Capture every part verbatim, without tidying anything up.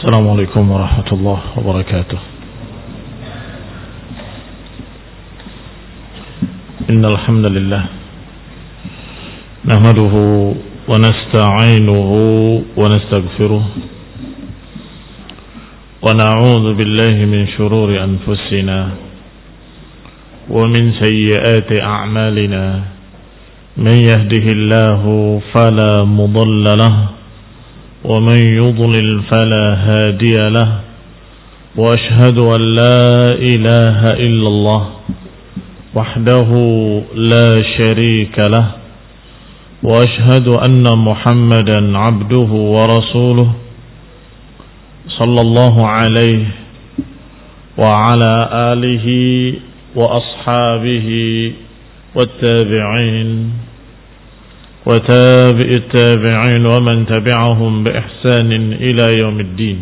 Assalamualaikum warahmatullahi wabarakatuh. Innal hamdalillah nahmaduhu wa nasta'inuhu wa nastaghfiruh wa na'udzu billahi min shururi anfusina wa min sayyiati a'malina. Man yahdihillahu fala mudilla lahu ومن يضلل فلا هادي له وأشهد أن لا إله إلا الله وحده لا شريك له وأشهد أن محمدا عبده ورسوله صلى الله عليه وعلى آله وأصحابه والتابعين وتابع التابعين ومن تبعهم بإحسان إلى يوم الدين.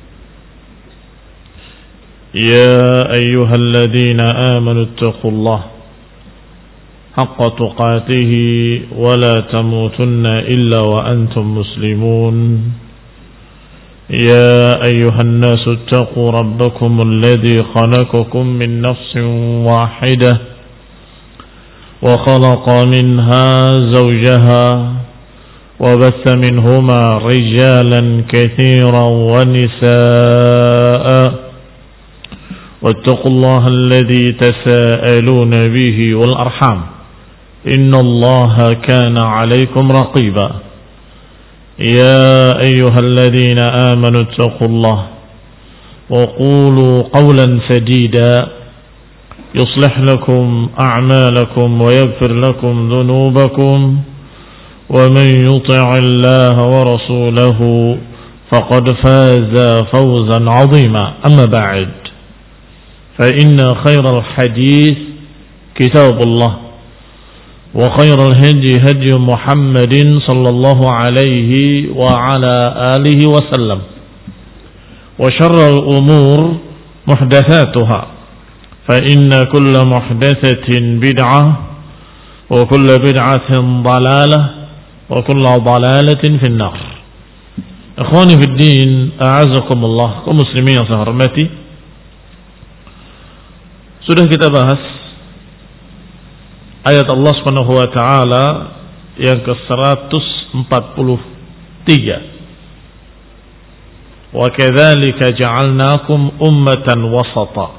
يا أيها الذين آمنوا اتقوا الله حق تقاته ولا تموتن إلا وأنتم مسلمون. يا أيها الناس اتقوا ربكم الذي خلقكم من نفس واحدة وخلق منها زوجها وبث منهما رجالا كثيرا ونساء واتقوا الله الذي تساءلون به والأرحام إن الله كان عليكم رقيبا. يا أيها الذين آمنوا اتقوا الله وقولوا قولا سديدا يصلح لكم أعمالكم ويغفر لكم ذنوبكم ومن يطع الله ورسوله فقد فاز فوزا عظيما. أما بعد فإن خير الحديث كتاب الله وخير الهدي هدي محمد صلى الله عليه وعلى آله وسلم وشر الأمور محدثاتها فإن كل محدثة بدعة وكل بدعة ضلالة وكل ضلالة في النار. إخواني في الدين أعزكم الله كمسلمين yang saya hormati. Sudah kita bahas ayat Allah Subhanahu wa taala yang ke seratus empat puluh tiga. Wa kadzalika ja'alnakum ummatan wasata.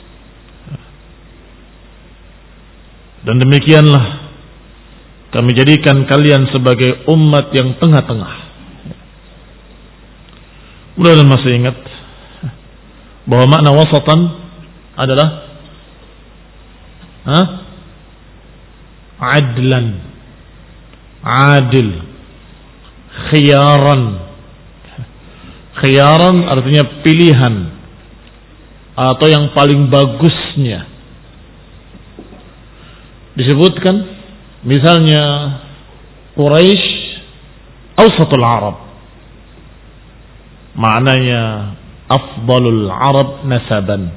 Dan demikianlah kami jadikan kalian sebagai umat yang tengah-tengah. Mudah-mudahan masih ingat bahwa makna wasatan adalah ha? adlan, adil, khiyaran. Khiyaran artinya pilihan atau yang paling bagusnya. Disebutkan misalnya Quraisy awsatul Arab, maknanya afdalul Arab nasaban,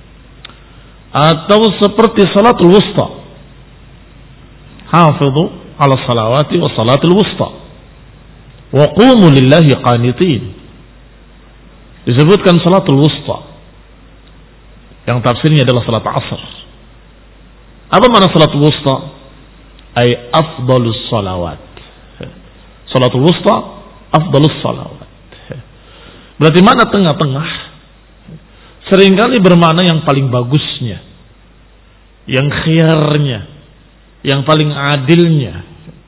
atau seperti salatul wusta, hafidhu ala salawati wa salatul wusta wa qumu lillahi qanitin. Disebutkan salatul wusta yang tafsirnya adalah salat asar. Apa makna salatul wusta? Ay afdalus salawat. Salatul wusta afdalus salawat. Berarti makna tengah-tengah seringkali bermakna yang paling bagusnya, yang khiyarnya, yang paling adilnya.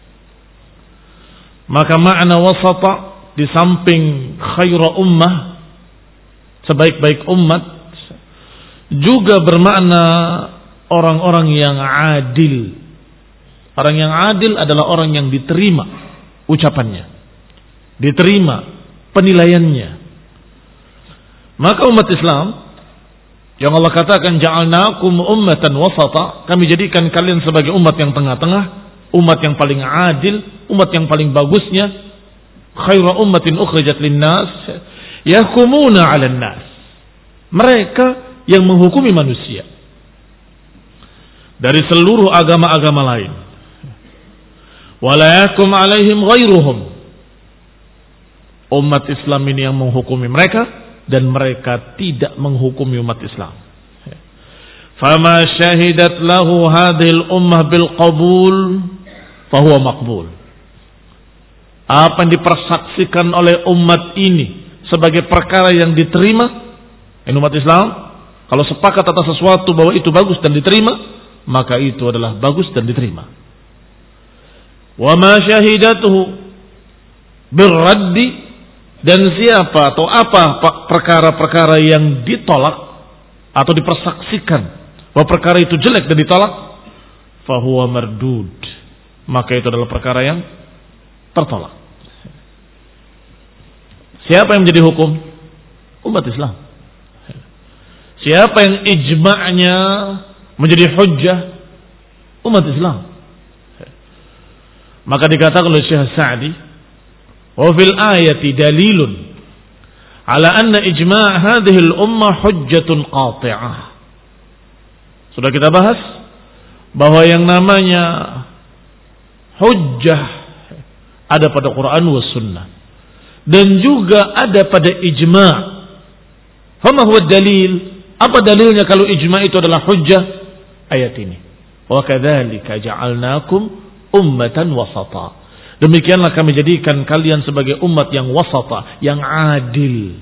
Maka makna wasata di samping khaira ummah, sebaik-baik umat, juga bermakna orang-orang yang adil. Orang yang adil adalah orang yang diterima ucapannya, diterima penilaiannya. Maka umat Islam yang Allah katakan ja'alnakum ummatan wasata, kami jadikan kalian sebagai umat yang tengah-tengah, umat yang paling adil, umat yang paling bagusnya. Khairu ummatin ukhrijat linnas yahkumuna 'alan nas. Mereka yang menghukumi manusia dari seluruh agama-agama lain. Wala yakum alaihim ghairuhum. Umat Islam ini yang menghukumi mereka dan mereka tidak menghukumi umat Islam. Fama syahidat lahu hadhil ummah bil qabul fahuwa maqbul. Apa yang dipersaksikan oleh umat ini sebagai perkara yang diterima, ini umat Islam kalau sepakat atas sesuatu bahwa itu bagus dan diterima, maka itu adalah bagus dan diterima. Wa ma syahidatuhu birraddi, dan siapa atau apa perkara-perkara yang ditolak atau dipersaksikan bahwa perkara itu jelek dan ditolak, fahuwa mardud, maka itu adalah perkara yang tertolak. Siapa yang menjadi hukum? Umat Islam. Siapa yang ijma'nya menjadi hujjah? Umat Islam. Maka dikatakan oleh Syekh Sa'di, wa fil ayati dalilun ala anna ijma' hadhihi al-ummah hujjatun qati'ah. Sudah kita bahas bahwa yang namanya hujjah ada pada Quran was sunnah dan juga ada pada ijma'. Fama huwa dalil? Apa dalilnya kalau ijma' itu adalah hujjah? Ayat ini. Wa kadzalika ja'alnakum ummatan wasata. Demikianlah kami jadikan kalian sebagai umat yang wasata, yang adil.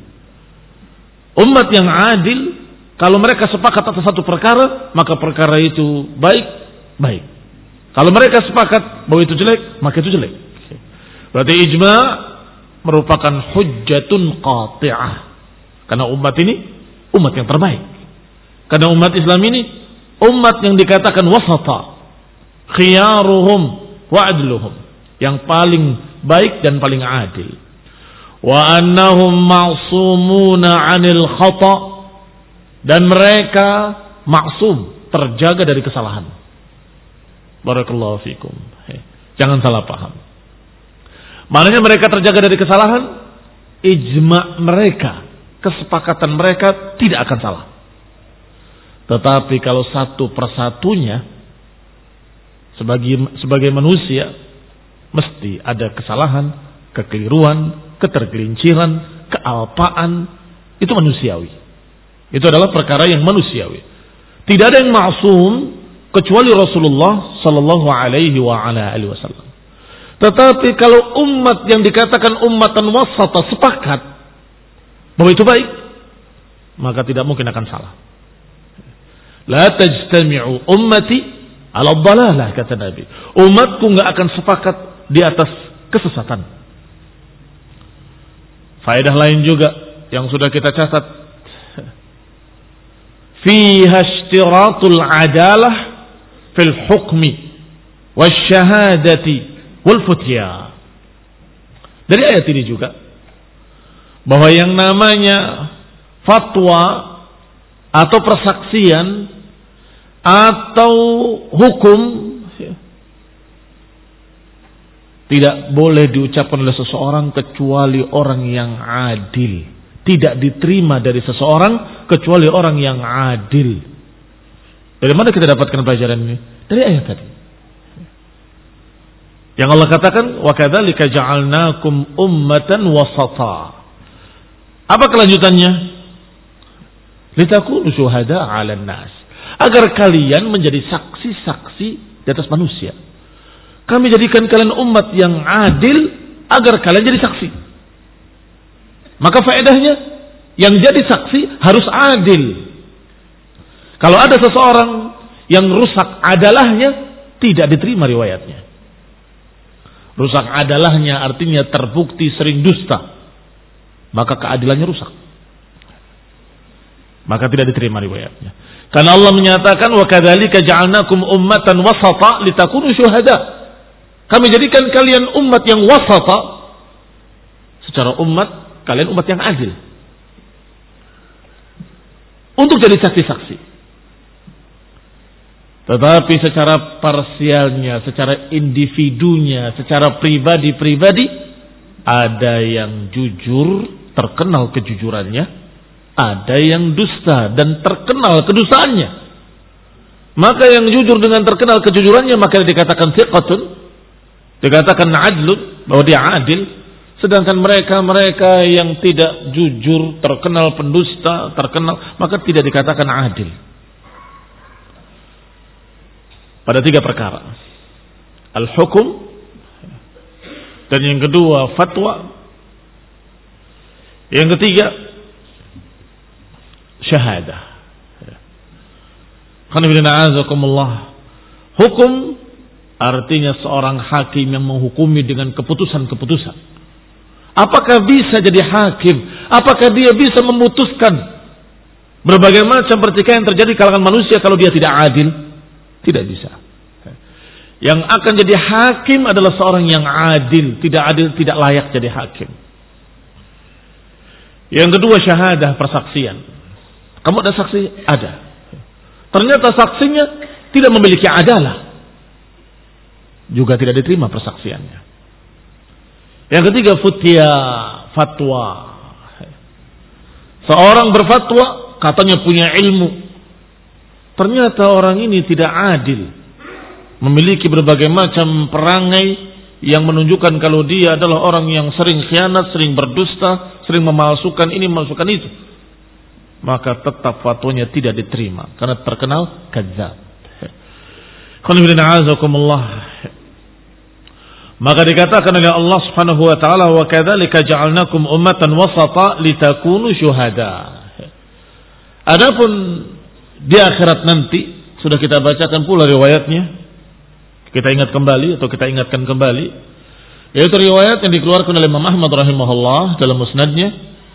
Umat yang adil, kalau mereka sepakat atas satu perkara, maka perkara itu baik, baik. Kalau mereka sepakat bahwa itu jelek, maka itu jelek. Berarti ijma' merupakan hujjatun qati'ah. Karena umat ini umat yang terbaik. Karena umat Islam ini umat yang dikatakan wasata, khiyaruhum wa adluhum, yang paling baik dan paling adil. Wa annahum ma'sumuna 'anil khata', dan mereka maksum, terjaga dari kesalahan. Barakallahu fikum. Jangan salah paham. Maknanya mereka terjaga dari kesalahan, ijma' mereka, kesepakatan mereka tidak akan salah. Tetapi kalau satu persatunya sebagai sebagai manusia mesti ada kesalahan, kekeliruan, ketergelinciran, kealpaan, itu manusiawi. Itu adalah perkara yang manusiawi. Tidak ada yang maksum kecuali Rasulullah sallallahu alaihi wa ala alihi wasallam. Tetapi kalau umat yang dikatakan ummatan wasata sepakat bahwa itu baik, maka tidak mungkin akan salah. La tajtami'u ummati ala dhalalah, kata Nabi. Umatku enggak akan sepakat di atas kesesatan. Faedah lain juga yang sudah kita catat, fiha ishtiratul adalah fil hukmi wasyahadati wal futya. Dari ayat ini juga bahwa yang namanya fatwa atau persaksian atau hukum tidak boleh diucapkan oleh seseorang kecuali orang yang adil. Tidak diterima dari seseorang kecuali orang yang adil. Dari mana kita dapatkan pelajaran ini? Dari ayat tadi. Yang Allah katakan, wa kadzalika ja'alnakum ummatan wasata. Apa kelanjutannya? Litakunu syuhada 'alan nas. Agar kalian menjadi saksi-saksi di atas manusia. Kami jadikan kalian umat yang adil agar kalian jadi saksi. Maka faedahnya yang jadi saksi harus adil. Kalau ada seseorang yang rusak adalahnya, tidak diterima riwayatnya. Rusak adalahnya artinya terbukti sering dusta, maka keadilannya rusak. Maka tidak diterima riwayatnya. Karena Allah menyatakan, wa kadzalika ja'alnakum ummatan wasata litakunu syuhada. Kami jadikan kalian umat yang wasata. Secara umat, kalian umat yang adil. Untuk jadi saksi-saksi. Tetapi secara parsialnya, secara individunya, secara pribadi-pribadi, ada yang jujur, terkenal kejujurannya. Ada yang dusta dan terkenal kedustaannya. Maka yang jujur dengan terkenal kejujurannya, maka dikatakan thiqatun, dikatakan adlun, bahwa dia adil. Sedangkan mereka-mereka yang tidak jujur, terkenal pendusta, terkenal, maka tidak dikatakan adil. Pada tiga perkara. Al-hukum, dan yang kedua fatwa, yang ketiga syahadah. Hukum artinya seorang hakim yang menghukumi dengan keputusan-keputusan. Apakah bisa jadi hakim? Apakah dia bisa memutuskan berbagai macam pertikaian yang terjadi di kalangan manusia kalau dia tidak adil? Tidak bisa. Yang akan jadi hakim adalah seorang yang adil. Tidak adil, tidak layak jadi hakim. Yang kedua syahadah, persaksian. Kamu ada saksi? Ada. Ternyata saksinya tidak memiliki adalah. Juga tidak diterima persaksiannya. Yang ketiga futya, fatwa. Seorang berfatwa katanya punya ilmu. Ternyata orang ini tidak adil. Memiliki berbagai macam perangai yang menunjukkan kalau dia adalah orang yang sering khianat, sering berdusta, sering memalsukan ini, memalsukan itu. Maka tetap fatwanya tidak diterima karena terkenal kadzdzab. Maka dikatakan oleh Allah Subhanahu wa taala, wa kadzalika ja'alnakum ummatan wasata litakunu syuhada. Adapun di akhirat nanti sudah kita bacakan pula riwayatnya. Kita ingat kembali atau kita ingatkan kembali, yaitu riwayat yang dikeluarkan oleh Imam Ahmad rahimahullah dalam musnadnya,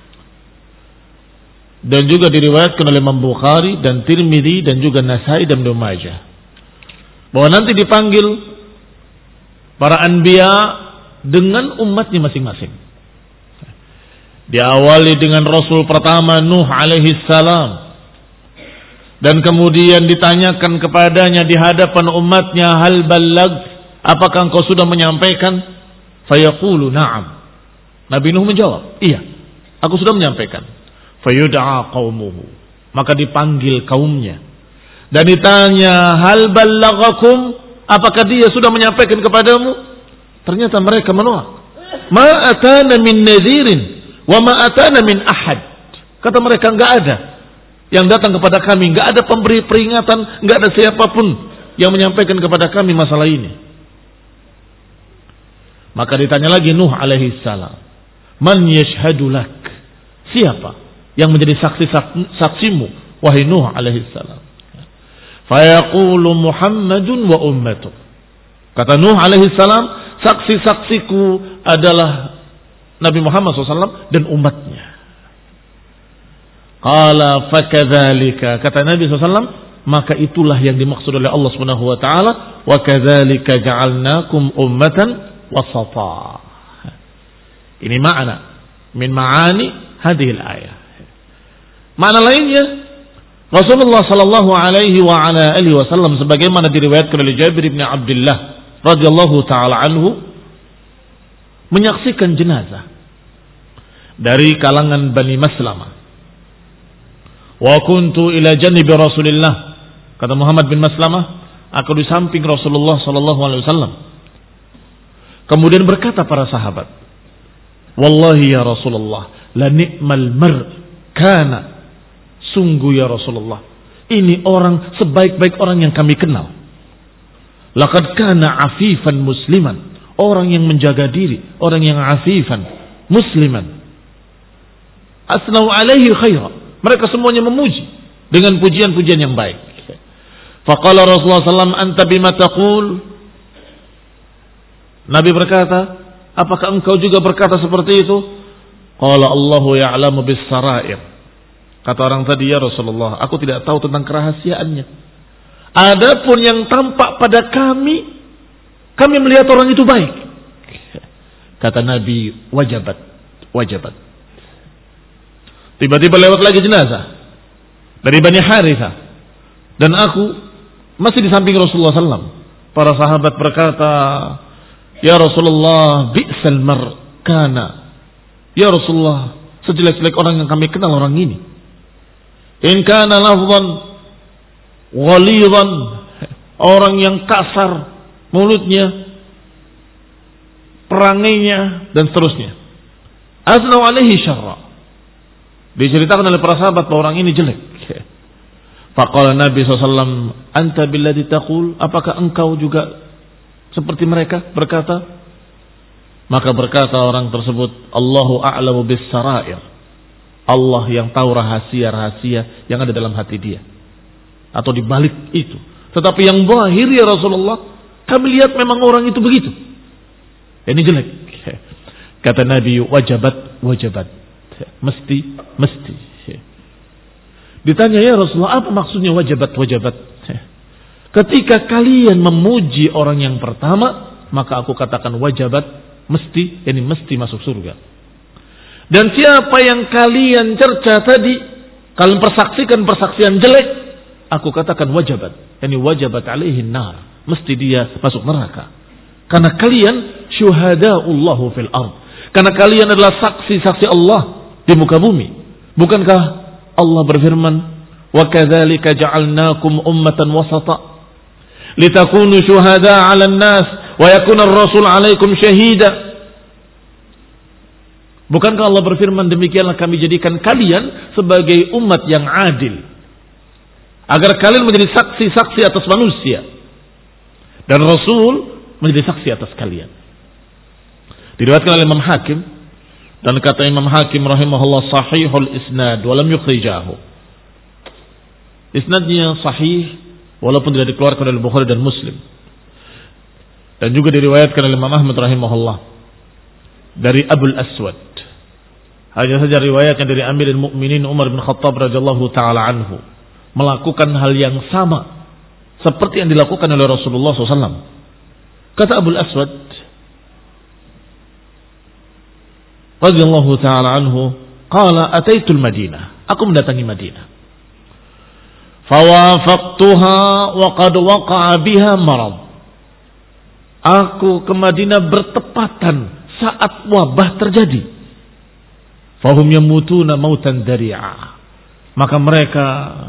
dan juga diriwayatkan oleh Imam Bukhari dan Tirmidzi dan juga Nasai dan Ibnu Majah, bahwa nanti dipanggil para anbiya dengan umatnya masing-masing. Diawali dengan Rasul pertama Nuh alaihi salam, dan kemudian ditanyakan kepadanya di hadapan umatnya, hal ballag, apakah engkau sudah menyampaikan? Fayaqulu na'am. Nabi Nuh menjawab, iya, aku sudah menyampaikan. Fayud'a qaumuhu, maka dipanggil kaumnya dan ditanya, hal ballagakum, apakah dia sudah menyampaikan kepadamu? Ternyata mereka menolak. Ma atana min nadhirin wa ma atana min ahad. Kata mereka, enggak ada yang datang kepada kami, enggak ada pemberi peringatan, enggak ada siapapun yang menyampaikan kepada kami masalah ini. Maka ditanya lagi Nuh alaihi salam, man yashhadu lak? Siapa yang menjadi saksi saksimu wahai Nuh alaihi salam? Fayaqulu Muhammadun wa ummatuh. Kata Nuh alaihi salam, saksi-saksiku adalah Nabi Muhammad shallallahu alaihi wasallam dan umatnya. Qala fakadzalika, kata Nabi shallallahu alaihi wasallam, maka itulah yang dimaksud oleh Allah Subhanahu wa taala, wa kadzalika ja'alnakum ummatan wasata. Ini makna min ma'ani hadhil ayah. Makna lainnya, Rasulullah sallallahu alaihi wa ala alihi wasallam sebagaimana diriwayatkan oleh Jabir bin Abdullah radhiyallahu taala anhu, menyaksikan jenazah dari kalangan Bani Maslamah. Wa kuntu ila janibi Rasulillah, kata Muhammad bin Maslamah, aku di samping Rasulullah sallallahu alaihi wasallam. Kemudian berkata para sahabat, wallahi ya Rasulullah, la ni'mal mar kana, sungguh ya Rasulullah, ini orang sebaik-baik orang yang kami kenal. Laqad kana afifan musliman, orang yang menjaga diri, orang yang afifan musliman. Asnau alaihi khaira, mereka semuanya memuji dengan pujian-pujian yang baik. Faqala Rasulullah sallallahu alaihi wasallam, anta bima taqul? Nabi berkata, apakah engkau juga berkata seperti itu? Qala Allahu ya'lamu bis-sarair. Kata orang tadi, ya Rasulullah, aku tidak tahu tentang kerahasiaannya. Adapun yang tampak pada kami, kami melihat orang itu baik. Kata Nabi, wajabat, wajabat. Tiba-tiba lewat lagi jenazah dari Bani Harithah, dan aku masih di samping Rasulullah sallallahu alaihi wasallam. Para sahabat berkata, ya Rasulullah, bi'sal mar kana. Ya Rasulullah, sejelek-jelek orang yang kami kenal orang ini. In kana lafzan ghalidan, orang yang kasar mulutnya, perangainya dan seterusnya. Asnau alaihi syarra. Diceritakan oleh para sahabat bahwa orang ini jelek. Faqala Nabi sallallahu alaihi wasallam, anta billadhi taqul, apakah engkau juga seperti mereka berkata? Maka berkata orang tersebut, Allahu a'lamu bis sarair. Allah yang tahu rahasia-rahasia yang ada dalam hati dia atau di balik itu. Tetapi yang zahir ya Rasulullah, kami lihat memang orang itu begitu. Ini jelek. Kata Nabi, wajabat, wajabat. Mesti, mesti. Ditanya, ya Rasulullah, apa maksudnya wajabat, wajabat? Ketika kalian memuji orang yang pertama, maka aku katakan wajabat, mesti, ini mesti masuk surga. Dan siapa yang kalian cerca tadi, kalian persaksikan persaksian jelek, aku katakan wajabat, ini wajabat alaihi nar, mesti dia masuk neraka. Karena kalian syuhada'ullahu fil ard. Karena kalian adalah saksi-saksi Allah di muka bumi. Bukankah Allah berfirman, wa kadzalika ja'alnakum ummatan wasata litakunu syuhada'a 'alan nas wa yakuna ar-rasul 'alaikum syahida. Bukankah Allah berfirman, demikianlah kami jadikan kalian sebagai umat yang adil, agar kalian menjadi saksi-saksi atas manusia dan Rasul menjadi saksi atas kalian. Diriwayatkan oleh Imam Hakim, dan kata Imam Hakim rahimahullah sahihul isnad walam yukhrijahu. Isnadnya sahih walaupun tidak dikeluarkan oleh Bukhari dan Muslim. Dan juga diriwayatkan oleh Imam Ahmad rahimahullah dari Abul Aswad. Hanya saja riwayatnya dari Amirul Mukminin Umar bin Khattab radhiyallahu taala anhu melakukan hal yang sama seperti yang dilakukan oleh Rasulullah shallallahu alaihi wasallam. Kata Abul Aswad radhiyallahu taala anhu, qala ataitul Madinah, aku mendatangi Madinah. Fawafaqtuha wa qad waqa'a biha marad. Aku ke Madinah bertepatan saat wabah terjadi. Fahum yamutuna mautan dari'a. Maka mereka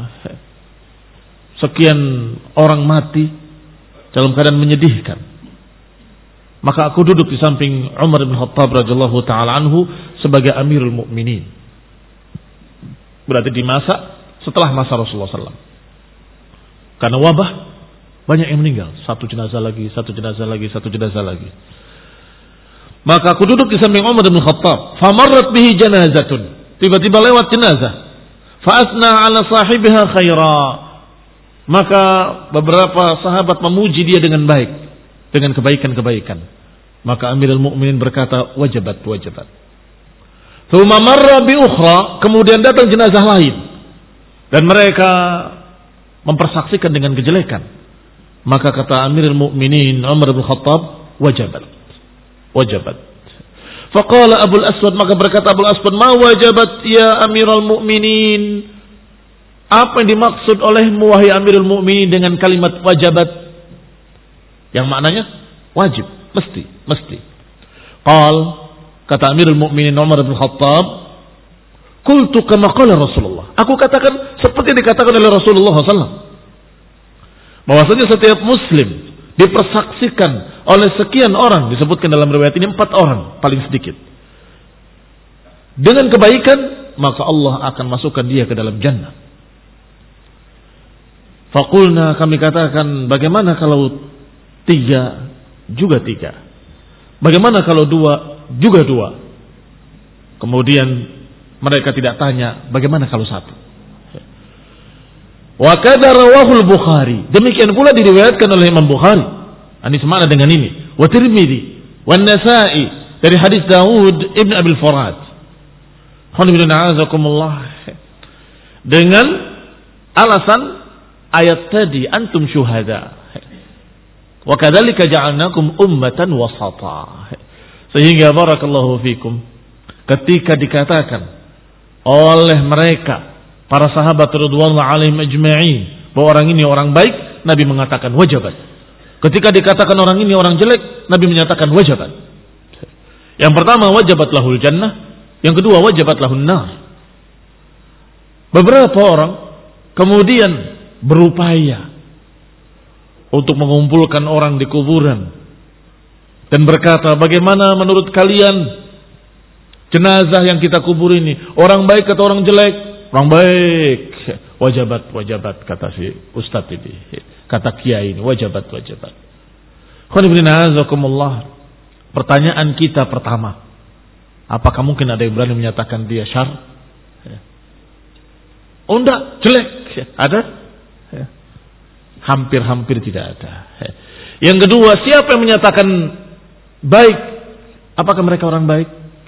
sekian orang mati dalam keadaan menyedihkan. Maka aku duduk di samping Umar bin Khattab radhiyallahu taala anhu sebagai Amirul Mukminin. Berarti di masa setelah masa Rasulullah sallallahu alaihi wasallam. Karena wabah banyak yang meninggal, satu jenazah lagi, satu jenazah lagi, satu jenazah lagi. Maka aku duduk di samping Umar bin Khattab. Famarrat bihi janazatun. Tiba-tiba lewat jenazah. Fa asna ala sahibiha khaira. Maka beberapa sahabat memuji dia dengan baik, dengan kebaikan-kebaikan. Maka Amirul Mukminin berkata, wajabat, wajabat. Tsumma marra bi ukhra, kemudian datang jenazah lain dan mereka mempersaksikan dengan kejelekan. Maka kata Amirul Mukminin Umar bin Khattab, wajabat, wajabat. Faqala Abul Aswad, maka berkata Abul Aswad, ma wajabat ya Amirul Mukminin? Apa yang dimaksud olehmu wahai Amirul Mukminin dengan kalimat wajabat? Yang maknanya wajib, mesti, mesti. Qal, kata Amirul Mukminin Umar bin Khattab, qultu kama qala Rasulullah. Aku katakan seperti dikatakan oleh Rasulullah sallallahu alaihi wasallam. Bahwasanya setiap muslim dipersaksikan oleh sekian orang, disebutkan dalam riwayat ini empat orang paling sedikit, dengan kebaikan, maka Allah akan masukkan dia ke dalam jannah. Faqulna, kami katakan, bagaimana kalau tiga juga tiga? Bagaimana kalau dua juga dua? Kemudian mereka tidak tanya, bagaimana kalau satu? Wa kadza rawahul Bukhari. Demikian pula diriwayatkan oleh Imam Bukhari. Ini semakna dengan ini. Wa Tirmidzi, wa Nasa'i dari hadis Daud ibn Abil Farad. Dengan alasan ayat tadi, antum syuhada. Wa kadzalika ja'alnakum ummatan wasata. Sehingga barakallahu fikum, ketika dikatakan oleh mereka para sahabat radhiyallahu alaihim ajma'in bahwa orang ini orang baik, Nabi mengatakan wajabat. Ketika dikatakan orang ini orang jelek, Nabi menyatakan wajabat. Yang pertama wajabat lahul jannah, yang kedua wajabat lahun nar. Beberapa orang kemudian berupaya untuk mengumpulkan orang di kuburan dan berkata, bagaimana menurut kalian Jenazah yang kita kubur ini, orang baik atau orang jelek? Orang baik. Wajabat, wajabat, kata si Ustadz ini. Kata kiai ini, wajabat, wajabat. Pertanyaan kita pertama, apakah mungkin ada yang berani menyatakan dia syar? Oh enggak, jelek. Ada? Hampir-hampir tidak ada. Yang kedua, siapa yang menyatakan baik? Apakah mereka orang baik?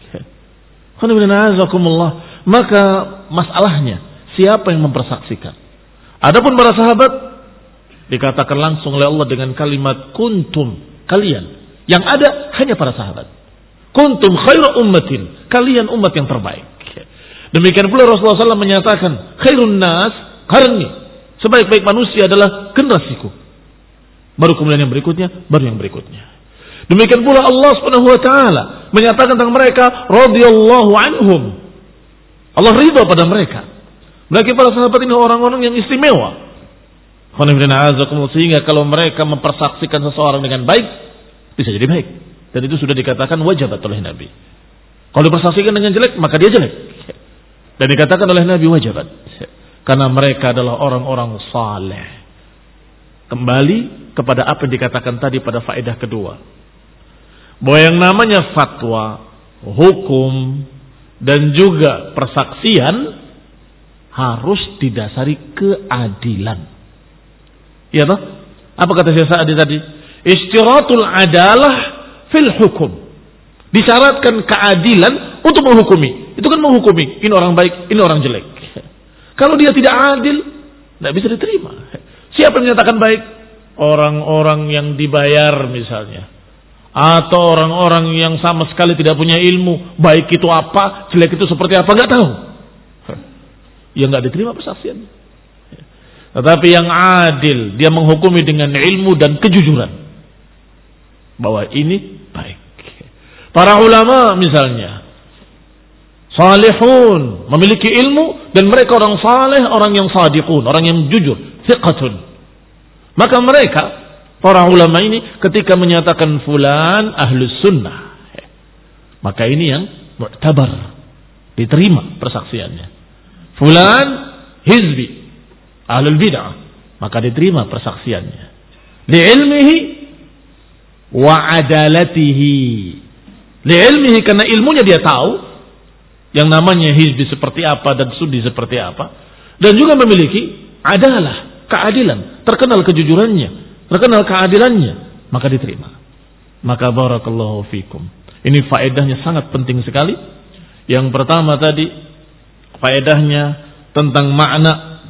Maka masalahnya, siapa yang mempersaksikan? Adapun para sahabat dikatakan langsung oleh Allah dengan kalimat kuntum, kalian. Yang ada hanya para sahabat. Kuntum khairu ummatin, kalian umat yang terbaik. Demikian pula Rasulullah shallallahu alaihi wasallam menyatakan khairun nas qarni, sebaik-baik manusia adalah generasiku. Baru kemudian yang berikutnya, baru yang berikutnya. Demikian pula Allah Subhanahu wa taala menyatakan tentang mereka radhiyallahu anhum. Allah ridha pada mereka. Mereka para sahabat ini orang-orang yang istimewa. Sehingga kalau mereka mempersaksikan seseorang dengan baik, bisa jadi baik. Dan itu sudah dikatakan wajibat oleh Nabi. Kalau dipersaksikan dengan jelek, maka dia jelek. Dan dikatakan oleh Nabi wajibat. Karena mereka adalah orang-orang saleh. Kembali kepada apa yang dikatakan tadi pada faedah kedua. Bahwa yang namanya fatwa, hukum, dan juga persaksian harus didasari keadilan. Ya toh? Apa kata Syekh Sa'di tadi? Istiratul adalah fil hukum. Disyaratkan keadilan untuk menghukumi. Itu kan menghukumi, ini orang baik, ini orang jelek. Kalau dia tidak adil, tidak bisa diterima. Siapa yang menyatakan baik? Orang-orang yang dibayar misalnya. Atau orang-orang yang sama sekali tidak punya ilmu. Baik itu apa, jelek itu seperti apa, nggak tahu. Ya nggak diterima persaksian. Tetapi yang adil, dia menghukumi dengan ilmu dan kejujuran. Bahwa ini baik. Para ulama misalnya. Salihun, memiliki ilmu dan mereka orang saleh, orang yang sadiqun, orang yang jujur, thiqatun. Maka mereka, para ulama ini ketika menyatakan fulan ahlus sunnah, maka ini yang mu'tabar, diterima persaksiannya. Fulan hizbi, ahlul bid'ah, maka diterima persaksiannya. Li'ilmihi wa adalatihi. Li'ilmihi, karena ilmunya dia tahu yang namanya hizbi seperti apa dan sunni seperti apa, dan juga memiliki adalah keadilan, terkenal kejujurannya, terkenal keadilannya, maka diterima. Maka barakallahu fikum. Ini faedahnya sangat penting sekali. Yang pertama tadi faedahnya tentang makna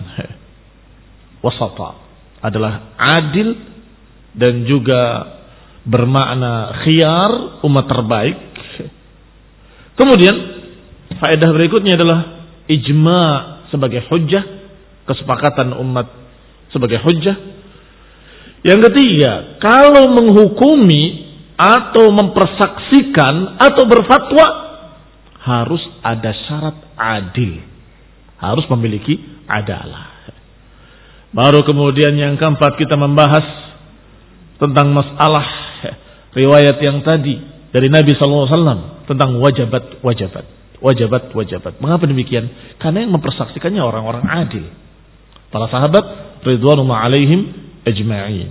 wasata, adalah adil dan juga bermakna khiyar, umat terbaik. Kemudian faedah berikutnya adalah ijma' sebagai hujjah, kesepakatan umat sebagai hujjah. Yang ketiga, kalau menghukumi atau mempersaksikan atau berfatwa harus ada syarat adil, harus memiliki adalah. Baru kemudian yang keempat kita membahas tentang masalah riwayat yang tadi dari Nabi sallallahu alaihi wasallam tentang wajabat wajabat. Wajabat, wajabat. Mengapa demikian? Karena yang mempersaksikannya orang-orang adil. Para sahabat ridwanullah alaihim ajma'in.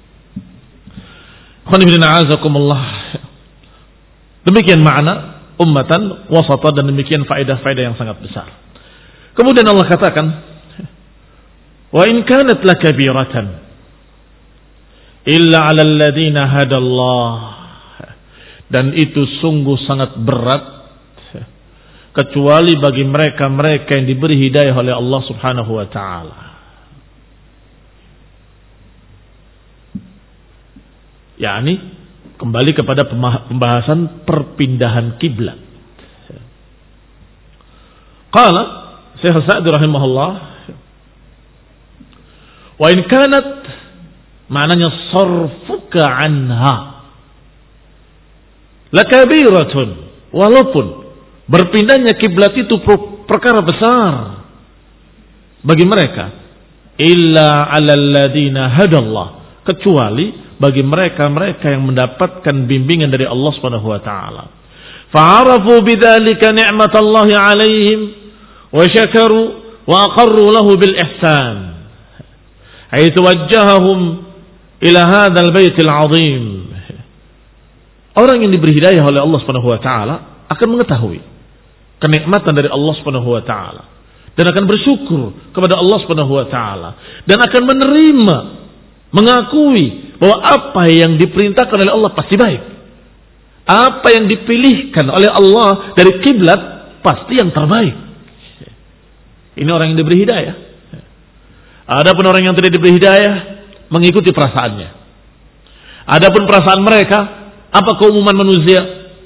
Demikian makna ummatan wasata, dan demikian faedah-faedah yang sangat besar. Kemudian Allah katakan, wa in kanat lakabiratan illa 'alal ladzina hadallah. Dan itu sungguh sangat berat kecuali bagi mereka-mereka yang diberi hidayah oleh Allah Subhanahu wa taala. yakni kembali kepada pembahasan perpindahan kiblat. Qala Syekh Sa'di rahimahullah, wa in kanat maknanya sarfuka anha lakabiratun, walaupun berpindahnya kiblat itu perkara besar bagi mereka, illa 'alal ladina hadallah, kecuali bagi mereka-mereka yang mendapatkan bimbingan dari Allah Subhanahu wa taala. Fa'arafu bidzalika ni'matallahi 'alaihim wa syakaru wa aqarru lahu bil ihsan. Haitsu wajjahahum ila hadzal baitil 'azim. Orang yang diberi hidayah oleh Allah Subhanahu wa taala akan mengetahui kenikmatan dari Allah Subhanahu wa taala dan akan bersyukur kepada Allah Subhanahu wa taala dan akan menerima, mengakui bahwa apa yang diperintahkan oleh Allah pasti baik. Apa yang dipilihkan oleh Allah dari kiblat pasti yang terbaik. Ini orang yang diberi hidayah. Adapun orang yang tidak diberi hidayah mengikuti perasaannya. Adapun perasaan mereka, apa keumuman manusia?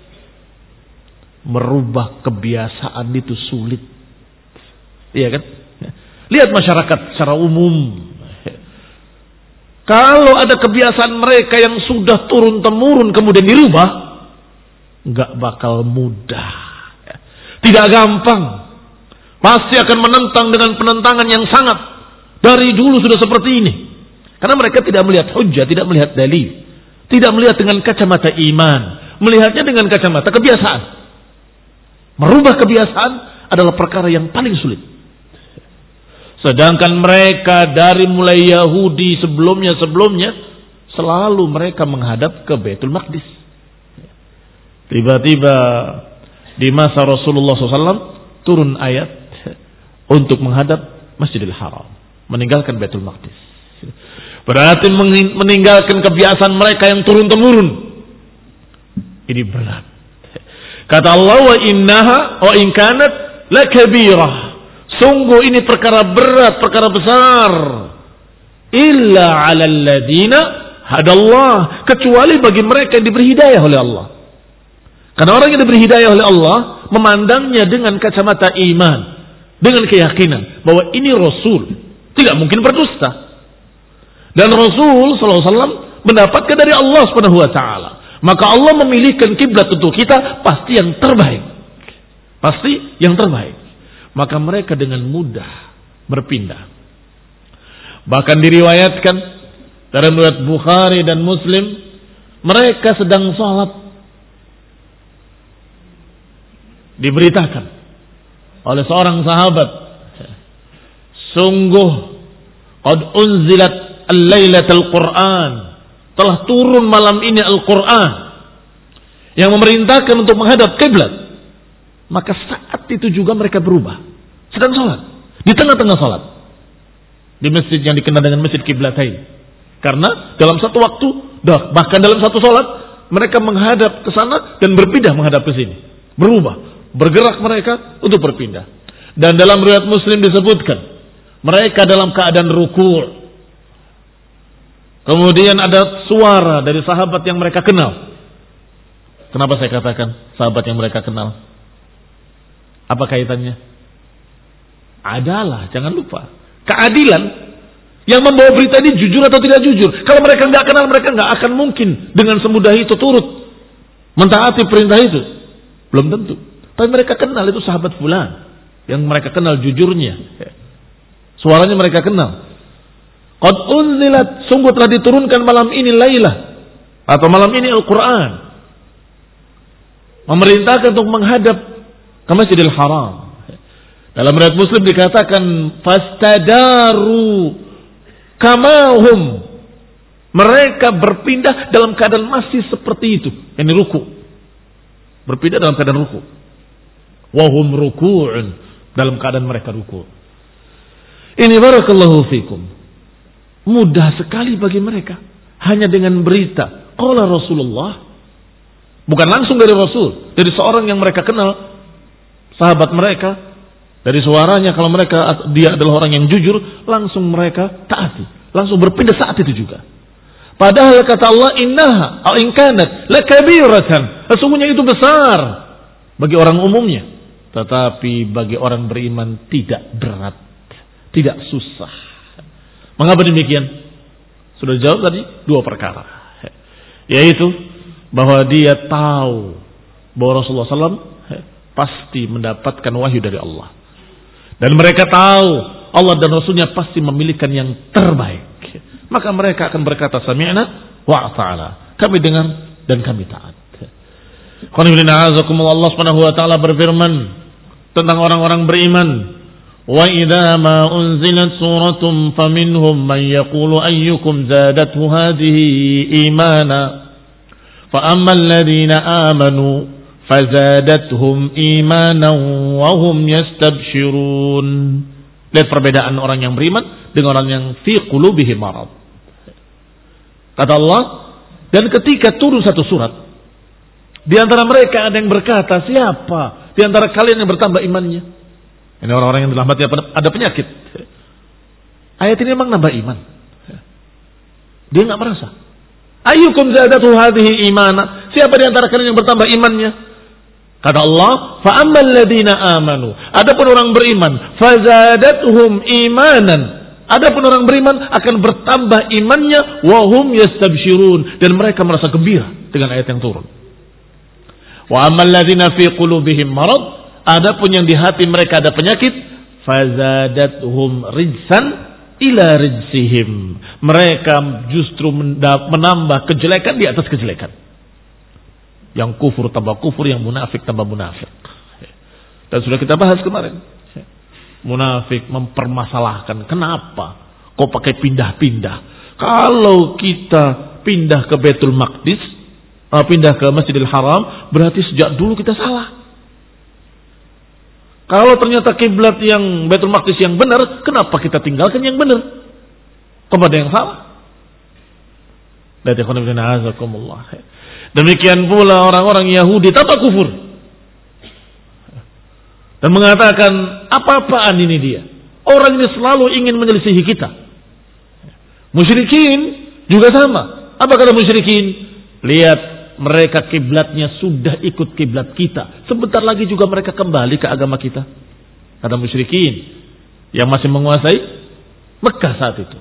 Merubah kebiasaan itu sulit. Iya kan? Lihat masyarakat secara umum. Kalau ada kebiasaan mereka yang sudah turun-temurun kemudian dirubah, nggak bakal mudah. Tidak gampang. Pasti akan menentang dengan penentangan yang sangat. Dari dulu sudah seperti ini. Karena mereka tidak melihat hujjah, tidak melihat dalil. Tidak melihat dengan kacamata iman. Melihatnya dengan kacamata kebiasaan. Merubah kebiasaan adalah perkara yang paling sulit. Sedangkan mereka dari mulai Yahudi sebelumnya-sebelumnya selalu mereka menghadap ke Baitul Maqdis. Tiba-tiba di masa Rasulullah shallallahu alaihi wasallam turun ayat untuk menghadap Masjidil Haram, meninggalkan Baitul Maqdis. Berarti meninggalkan kebiasaan mereka yang turun-temurun. Ini berat. Kata Allah, wa innaha wa in kanat lakabirah. Sungguh ini perkara berat, perkara besar. Illa 'alal ladina hadallah, kecuali bagi mereka yang diberi hidayah oleh Allah. Karena orang yang diberi hidayah oleh Allah memandangnya dengan kacamata iman, dengan keyakinan bahwa ini Rasul, tidak mungkin berdusta. Dan Rasul sallallahu alaihi wasallam mendapatkan dari Allah Subhanahu wa taala. Maka Allah memilihkan kiblat untuk kita pasti yang terbaik. Pasti yang terbaik. Maka mereka dengan mudah berpindah. Bahkan diriwayatkan dalam riwayat Bukhari dan Muslim, mereka sedang salat, diberitakan oleh seorang sahabat, sungguh qad unzilat al-lailatul Qur'an, telah turun malam ini Al-Quran yang memerintahkan untuk menghadap kiblat. Maka saat itu juga mereka berubah, sedang sholat, di tengah-tengah sholat, di masjid yang dikenal dengan Masjid Qiblatain. Karena dalam satu waktu, bahkan dalam satu sholat, mereka menghadap ke sana dan berpindah menghadap ke sini, berubah, bergerak mereka untuk berpindah. Dan dalam riwayat Muslim disebutkan mereka dalam keadaan ruku'. Kemudian ada suara dari sahabat yang mereka kenal. Kenapa saya katakan sahabat yang mereka kenal? Apa kaitannya? Adalah, jangan lupa, keadilan yang membawa berita ini jujur atau tidak jujur. Kalau mereka nggak kenal, mereka nggak akan mungkin dengan semudah itu turut mentaati perintah itu. Belum tentu. Tapi mereka kenal itu sahabat fulan, yang mereka kenal jujurnya. Suaranya mereka kenal. Qad unzilat, sungguh telah diturunkan malam ini Lailah, atau malam ini Al-Quran, memerintahkan untuk menghadap ke Masjidil Haram. Dalam riwayat Muslim dikatakan fastadaru kamahum, mereka berpindah dalam keadaan masih seperti itu, ini ruku, berpindah dalam keadaan ruku, wahum ruku'un, dalam keadaan mereka ruku. Ini barakallahu fikum, mudah sekali bagi mereka hanya dengan berita qala Rasulullah, bukan langsung dari Rasul, dari seorang yang mereka kenal, sahabat mereka, dari suaranya kalau mereka dia adalah orang yang jujur, langsung mereka taati, langsung berpindah saat itu juga. Padahal kata Allah, innaha aw in kanat lakabiratan, sesungguhnya itu besar bagi orang umumnya, tetapi bagi orang beriman tidak berat, tidak susah. Mengapa demikian? Sudah jawab tadi dua perkara, yaitu bahwa dia tahu bahwa Rasulullah shallallahu alaihi wasallam pasti mendapatkan wahyu dari Allah, dan mereka tahu Allah dan Rasulnya pasti memilihkan yang terbaik. Maka mereka akan berkata sami'na wa ata'na, kami dengar dan kami taat. Allah Subhanahu wa taala berfirman tentang orang-orang beriman, wa idza ma unzilat suratun faminhum man yaqulu ayyukum zadathu hadhihi imana fa ammal ladzina amanu fazadathum imanan wa hum yastabshirun. Lihat perbedaan orang yang beriman dengan orang yang fi qulubihim marad. Kata Allah, dan ketika turun satu surat, di antara mereka ada yang berkata, siapa di antara kalian yang bertambah imannya? Ini orang-orang yang dalam hati ada penyakit. Ayat ini memang nambah iman. Dia nggak merasa. Ayyukum zadatu hadhihi imana. Siapa di antara kalian yang bertambah imannya? Kata Allah, fa ammal ladzina amanu. Adapun orang beriman, fazadathum imanan. Adapun orang beriman akan bertambah imannya, wa hum yastabshirun, dan mereka merasa gembira dengan ayat yang turun. Wa ammal ladzina fi qulubihim marad, adapun yang di hati mereka ada penyakit, fazadathum rijsan ila rijsihim, mereka justru menambah kejelekan di atas kejelekan. Yang kufur tambah kufur, yang munafik tambah munafik. Dan sudah kita bahas kemarin, munafik mempermasalahkan, kenapa kok pakai pindah-pindah? Kalau kita pindah ke Baitul Maqdis, pindah ke Masjidil Haram, berarti sejak dulu kita salah. Kalau ternyata kiblat yang Baitul Maqdis yang benar, kenapa kita tinggalkan yang benar? Kepada yang salah. Demikian pula orang-orang Yahudi tanpa kufur dan mengatakan, apa-apaan ini dia? Orang ini selalu ingin menyelisihi kita. Musyrikin juga sama. Apa kata musyrikin? Lihat, mereka kiblatnya sudah ikut kiblat kita. Sebentar lagi juga mereka kembali ke agama kita. Kata musyrikin yang masih menguasai Mekah saat itu.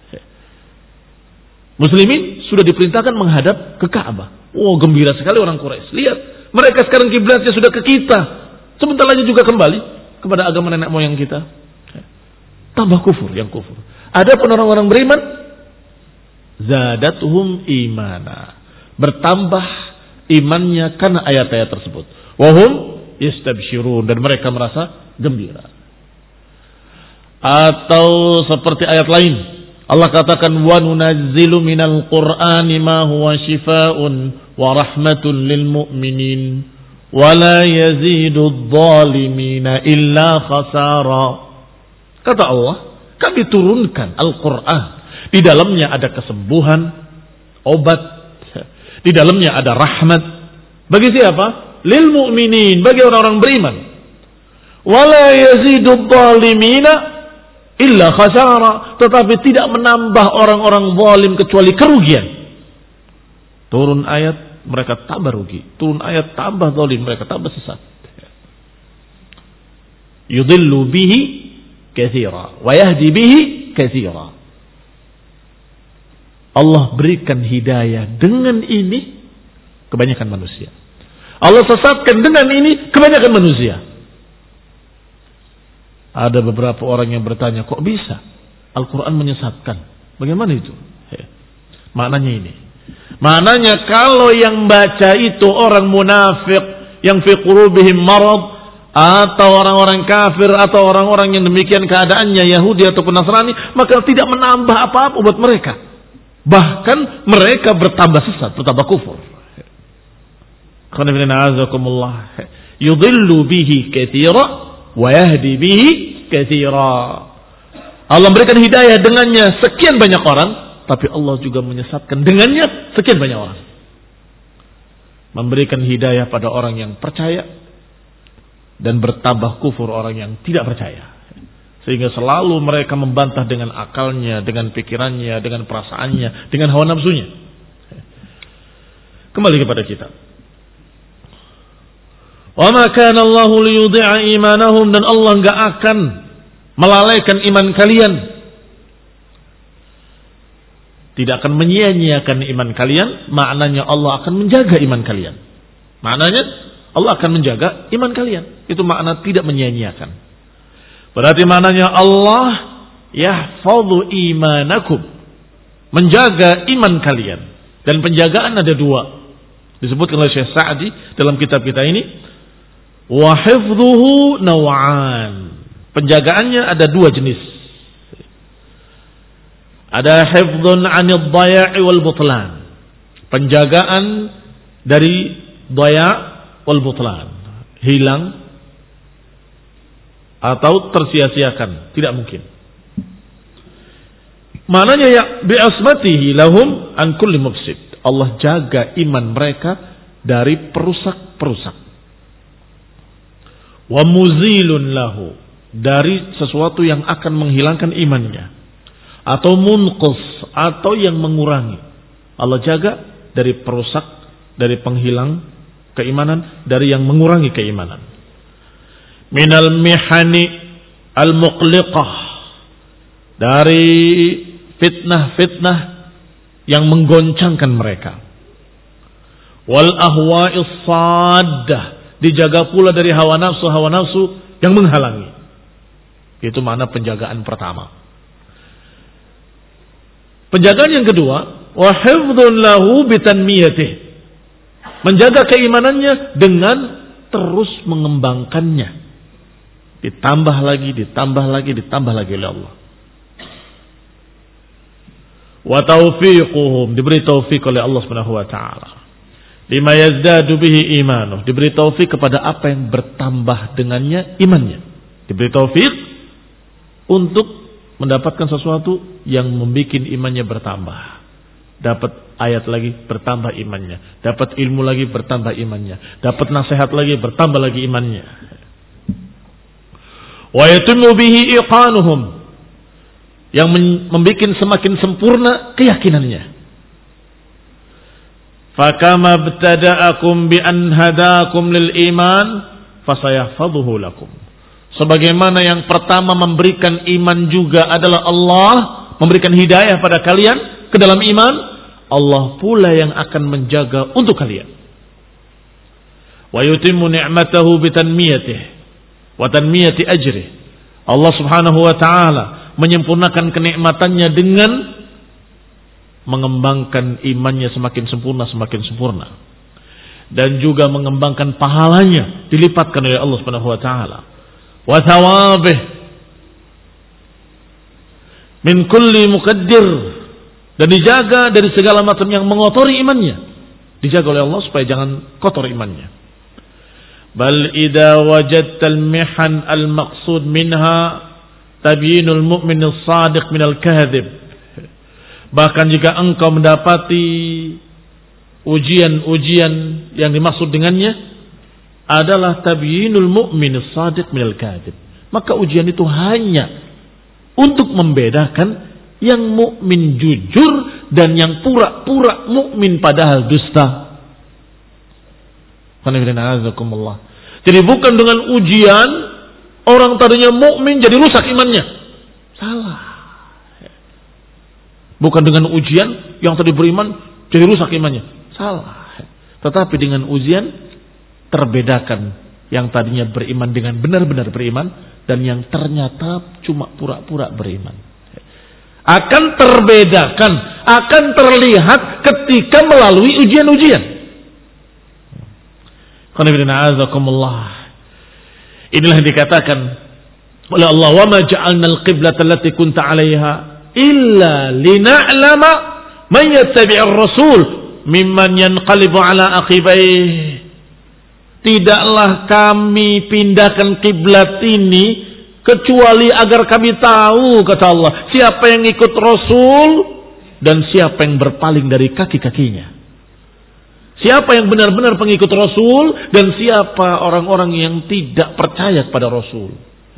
Muslimin sudah diperintahkan menghadap ke Ka'bah. Oh, gembira sekali orang Quraisy. Lihat, mereka sekarang kiblatnya sudah ke kita. Sebentar lagi juga kembali kepada agama nenek moyang kita. Tambah kufur, yang kufur. Adapun orang-orang beriman, zadatuhum imana, bertambah imannya karena ayat-ayat tersebut. Wahum yastabshirun, dan mereka merasa gembira. Atau seperti ayat lain, Allah katakan, wa nunazzilu minal qur'ani ma huwa shifaa'un wa rahmatun lil mu'minin wa la yazidu adh-dhalimina illa khasara. Kata Allah, kami turunkan Al-Quran, di dalamnya ada kesembuhan, obat, di dalamnya ada rahmat. Bagi siapa? Lil mu'minin, bagi orang-orang beriman. Wala yazidu adh-dhalimina illa khasara, tetapi tidak menambah orang-orang zalim kecuali kerugian. Turun ayat, mereka tambah rugi. Turun ayat, tambah zalim, mereka tambah sesat. Yudillu bihi katsira wa yahdi bihi katsira. Allah berikan hidayah dengan ini kebanyakan manusia. Allah sesatkan dengan ini kebanyakan manusia. Ada beberapa orang yang bertanya, kok bisa Al-Quran menyesatkan? Bagaimana itu? He. Maknanya ini. Maknanya kalau yang baca itu orang munafik, yang fi qulubihim marad, atau orang-orang kafir, atau orang-orang yang demikian keadaannya, Yahudi ataupun Nasrani, maka tidak menambah apa-apa buat mereka. Bahkan mereka bertambah sesat, bertambah kufur. Yudillu bihi katsira wa yahdi bihi katsira. Allah memberikan hidayah dengannya sekian banyak orang, tapi Allah juga menyesatkan dengannya sekian banyak orang. Memberikan hidayah pada orang yang percaya dan bertambah kufur orang yang tidak percaya. Sehingga selalu mereka membantah dengan akalnya, dengan pikirannya, dengan perasaannya, dengan hawa nafsunya. Kembali kepada kita. Wa ma kana Allahu liyudhi'a imanahum, dan Allah enggak akan melalaikan iman kalian. Tidak akan menyia-nyiakan iman kalian, maknanya Allah akan menjaga iman kalian. Maknanya Allah akan menjaga iman kalian. Itu makna tidak menyia-nyiakan. Berarti maknanya Allah yahfadhu imanakum, menjaga iman kalian. Dan penjagaan ada dua. Disebutkan oleh Syekh Sa'di dalam kitab kita ini, wa hifdhuhu naw'an. Penjagaannya ada dua jenis. Ada hifdhun 'anil dhaya'i wal butlan. Penjagaan dari dhaya' wal butlan. Hilang atau tersia-siakan, tidak mungkin. Maknanya ya bi asmatihi lahum an kulli mufsid. Allah jaga iman mereka dari perusak-perusak. Wa muzilun lahu, dari sesuatu yang akan menghilangkan imannya, atau munqus, atau yang mengurangi. Allah jaga dari perusak, dari penghilang keimanan, dari yang mengurangi keimanan. Minal mihani al-muqliqah, dari fitnah-fitnah yang menggoncangkan mereka. Wal ahwa'is saddah, dijaga pula dari hawa nafsu-hawa nafsu yang menghalangi. Itu makna penjagaan pertama. Penjagaan yang kedua, wa hifdzun lahu bitanmiyatih, menjaga keimanannya dengan terus mengembangkannya. Ditambah lagi, ditambah lagi, ditambah lagi oleh Allah. Wa taufiquhum, diberi taufik oleh Allah Subhanahu wa taala. Lima yazdadu bihi imanuh, diberi taufik kepada apa yang bertambah dengannya imannya. Diberi taufik untuk mendapatkan sesuatu yang membuat imannya bertambah. Dapat ayat lagi bertambah imannya, dapat ilmu lagi bertambah imannya, dapat nasihat lagi bertambah lagi imannya. Wa yatimmu bihi iqanuhum, yang membuat semakin sempurna keyakinannya. Fakama btada'akum bi an hadakum lil iman fasayahfadhuhu lakum. Sebagaimana yang pertama memberikan iman juga adalah Allah, memberikan hidayah pada kalian ke dalam iman, Allah pula yang akan menjaga untuk kalian. Wa yutimmu ni'matahu bi tanmiyatihi wa tanmiyati ajrih. Allah Subhanahu wa taala menyempurnakan kenikmatannya dengan mengembangkan imannya semakin sempurna, semakin sempurna. Dan juga mengembangkan pahalanya, dilipatkan oleh Allah Subhanahu wa taala. Wa thawabih min kulli muqaddir, dan dijaga dari segala macam yang mengotori imannya. Dijaga oleh Allah supaya jangan kotor imannya. Bal idza wajadta al-mihan al-maqsud minha tabyinul mu'min as-sadiq min al-kadhib. Bahkan jika engkau mendapati ujian-ujian yang dimaksud dengannya adalah tabyinul mu'min as-sadiq min al-kadhib, maka ujian itu hanya untuk membedakan yang mukmin jujur dan yang pura-pura mukmin padahal dusta. Jadi bukan dengan ujian orang tadinya mukmin jadi rusak imannya. Salah. Bukan dengan ujian yang tadi beriman jadi rusak imannya. Salah. Tetapi dengan ujian terbedakan yang tadinya beriman dengan benar-benar beriman dan yang ternyata cuma pura-pura beriman. Akan terbedakan, akan terlihat ketika melalui ujian-ujian. Inilah yang dikatakan oleh Allah, wa ma ja'alna al-qiblata allati kunta 'alaiha illa lina'lama man yattabi'ur rasul mimman yanqalibu 'ala aqibaihi. Tidaklah kami pindahkan kiblat ini kecuali agar kami tahu, kata Allah, siapa yang ikut Rasul dan siapa yang berpaling dari kaki-kakinya. Siapa yang benar-benar pengikut Rasul dan siapa orang-orang yang tidak percaya kepada Rasul.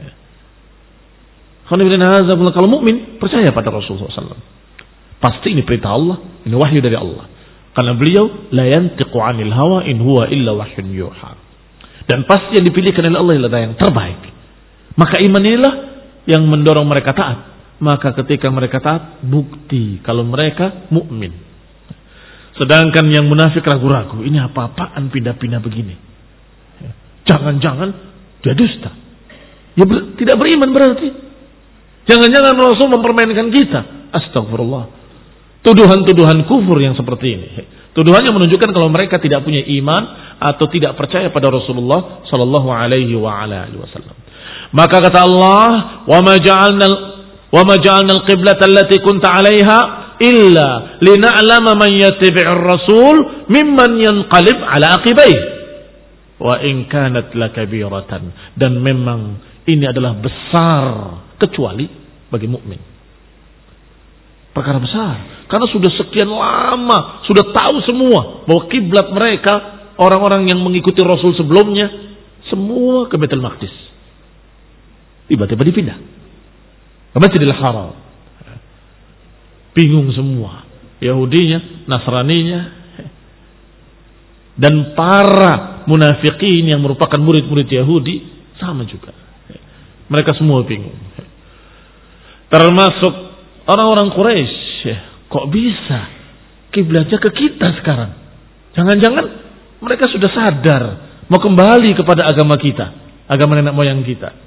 Kalau mukmin percaya pada Rasul sallallahu alaihi wasallam, pasti ini perintah Allah, ini wahyu dari Allah. Karena beliau la yantiqu 'anil hawa in huwa illa wahyun yuha. Dan pasti yang dipilihkan oleh Allah adalah yang terbaik. Maka iman inilah yang mendorong mereka taat. Maka ketika mereka taat, bukti kalau mereka mukmin. Sedangkan yang munafik ragu-ragu, ini apa-apaan pindah-pindah begini. Jangan-jangan dia dusta. Ya ber, tidak beriman berarti. Jangan-jangan Rasul mempermainkan kita. Astagfirullah. tuduhan-tuduhan kufur yang seperti ini. Tuduhannya menunjukkan kalau mereka tidak punya iman atau tidak percaya pada Rasulullah sallallahu alaihi wa ala alihi wasallam. Maka kata Allah, "Wa ma ja'alna wa ma ja'alna al-qiblata allati kunta 'alaiha illa lina'lama man yattabi'ur rasul mimman yanqalib 'ala aqibaihi wa in kanat lakabiratan." Dan memang ini adalah besar kecuali bagi mukmin. Perkara besar karena sudah sekian lama sudah tahu semua bahwa kiblat mereka orang-orang yang mengikuti Rasul sebelumnya semua ke Baitul Maqdis. Tiba-tiba dipindah ke Masjidil Haram. Bingung semua, Yahudinya, Nasraninya, dan para munafikin yang merupakan murid-murid Yahudi sama juga. Mereka semua bingung. Termasuk orang-orang Quraisy, kok bisa kiblatnya ke kita sekarang? Jangan-jangan mereka sudah sadar mau kembali kepada agama kita, agama nenek moyang kita.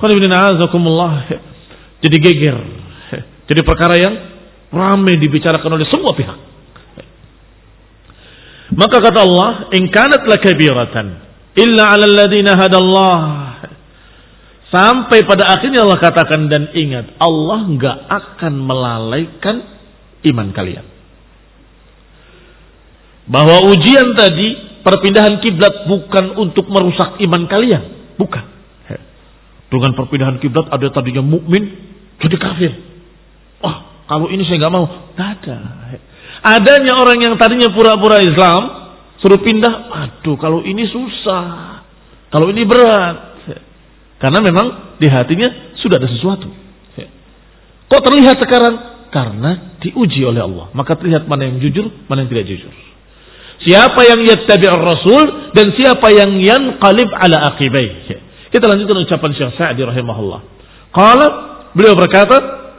Jadi geger, jadi perkara yang ramai dibicarakan oleh semua pihak. Maka kata Allah, in kanat lakabiratan illa 'alal ladzina hadallah. Sampai pada akhirnya Allah katakan, dan ingat, Allah enggak akan melalaikan iman kalian. Bahwa ujian tadi, perpindahan kiblat bukan untuk merusak iman kalian, bukan. Dengan perpindahan kiblat ada tadinya mukmin jadi kafir. Wah, kalau ini saya nggak mau. Tidak ada. Adanya orang yang tadinya pura-pura Islam suruh pindah. Aduh, kalau ini susah, kalau ini berat. Karena memang di hatinya sudah ada sesuatu. Kok terlihat sekarang? Karena diuji oleh Allah. Maka terlihat mana yang jujur, mana yang tidak jujur. Siapa yang yattabi'ur rasul dan siapa yang yanqalib ala aqibai. Kita lanjutkan ucapan Syekh Sa'di rahimahullah. Qala, beliau berkata,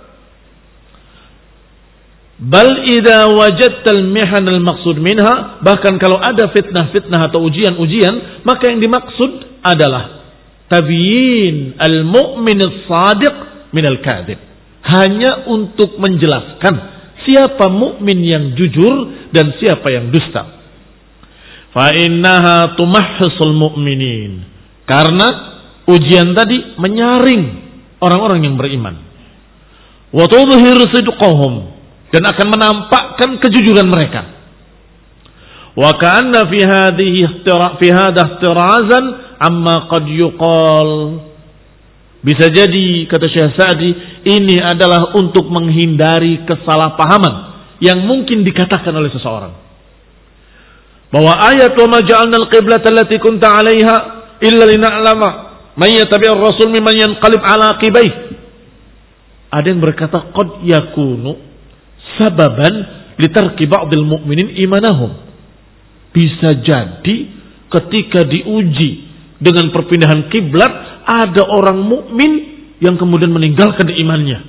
bal idza wajadta al-mihan al-maqsud minha, bahkan kalau ada fitnah-fitnah atau ujian-ujian, maka yang dimaksud adalah tabyin al-mu'min as-sadiq min al-kadhib. Hanya untuk menjelaskan siapa mukmin yang jujur dan siapa yang dusta. Fa innaha tumahhisul mu'minin. Karena ujian tadi menyaring orang-orang yang beriman. Wa tudhhir sidqahum, dan akan menampakkan kejujuran mereka. Wa ka'anna fi hadhihi ihtira fi hadha ihtirazan amma qad yuqal. Bisa jadi kata Syekh Sa'di ini adalah untuk menghindari kesalahpahaman yang mungkin dikatakan oleh seseorang. Bahwa ayat wa ma ja'alna al-qiblata allati kunta 'alaiha illa lina'lama man yattabi'ur rasul mimman yanqalib 'ala aqibaihi. Ada yang berkata qad yakunu sababan litarki ba'dil mu'minin imanahum. Bisa jadi ketika diuji dengan perpindahan kiblat ada orang mukmin yang kemudian meninggalkan imannya.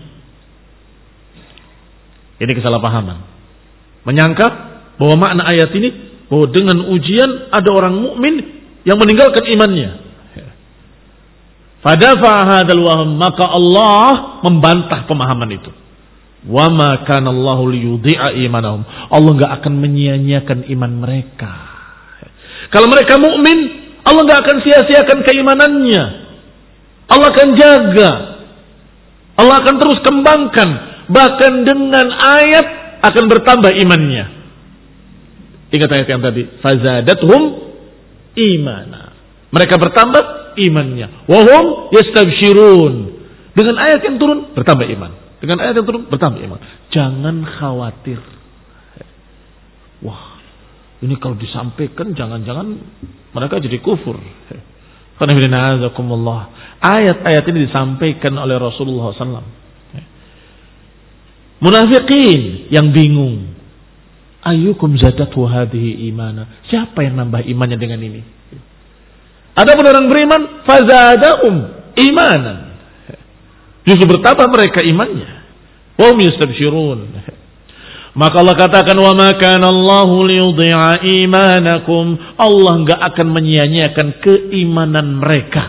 Ini kesalahpahaman. Menyangka bahwa makna ayat ini bahwa dengan ujian ada orang mukmin yang meninggalkan imannya. Fadafa hadzal wahm, maka Allah membantah pemahaman itu. Wa ma kana Allahu liyudhi'a imanahum. Allah enggak akan menyia-nyiakan iman mereka. Kalau mereka mukmin, Allah enggak akan sia-siakan keimanannya. Allah akan jaga. Allah akan terus kembangkan, bahkan dengan ayat akan bertambah imannya. Ingat ayat yang tadi, fazadathum imana. Mereka bertambah imannya. Wahum yastabshirun. Dengan ayat yang turun bertambah iman. Dengan ayat yang turun bertambah iman. Jangan khawatir. Wah, ini kalau disampaikan jangan-jangan mereka jadi kufur. Ayat-ayat ini disampaikan oleh Rasulullah sallallahu alaihi wasallam. Munafikin yang bingung. Ayyukum zadatu hadhihi imana. Siapa yang nambah imannya dengan ini? Adapun orang beriman, fazadahum imanan. Justru bertambah mereka imannya. Wa hum yastabshirun. Maka Allah katakan, wa ma kana Allahu liyudhi'a imanakum. Allah enggak akan menyia-nyiakan keimanan mereka.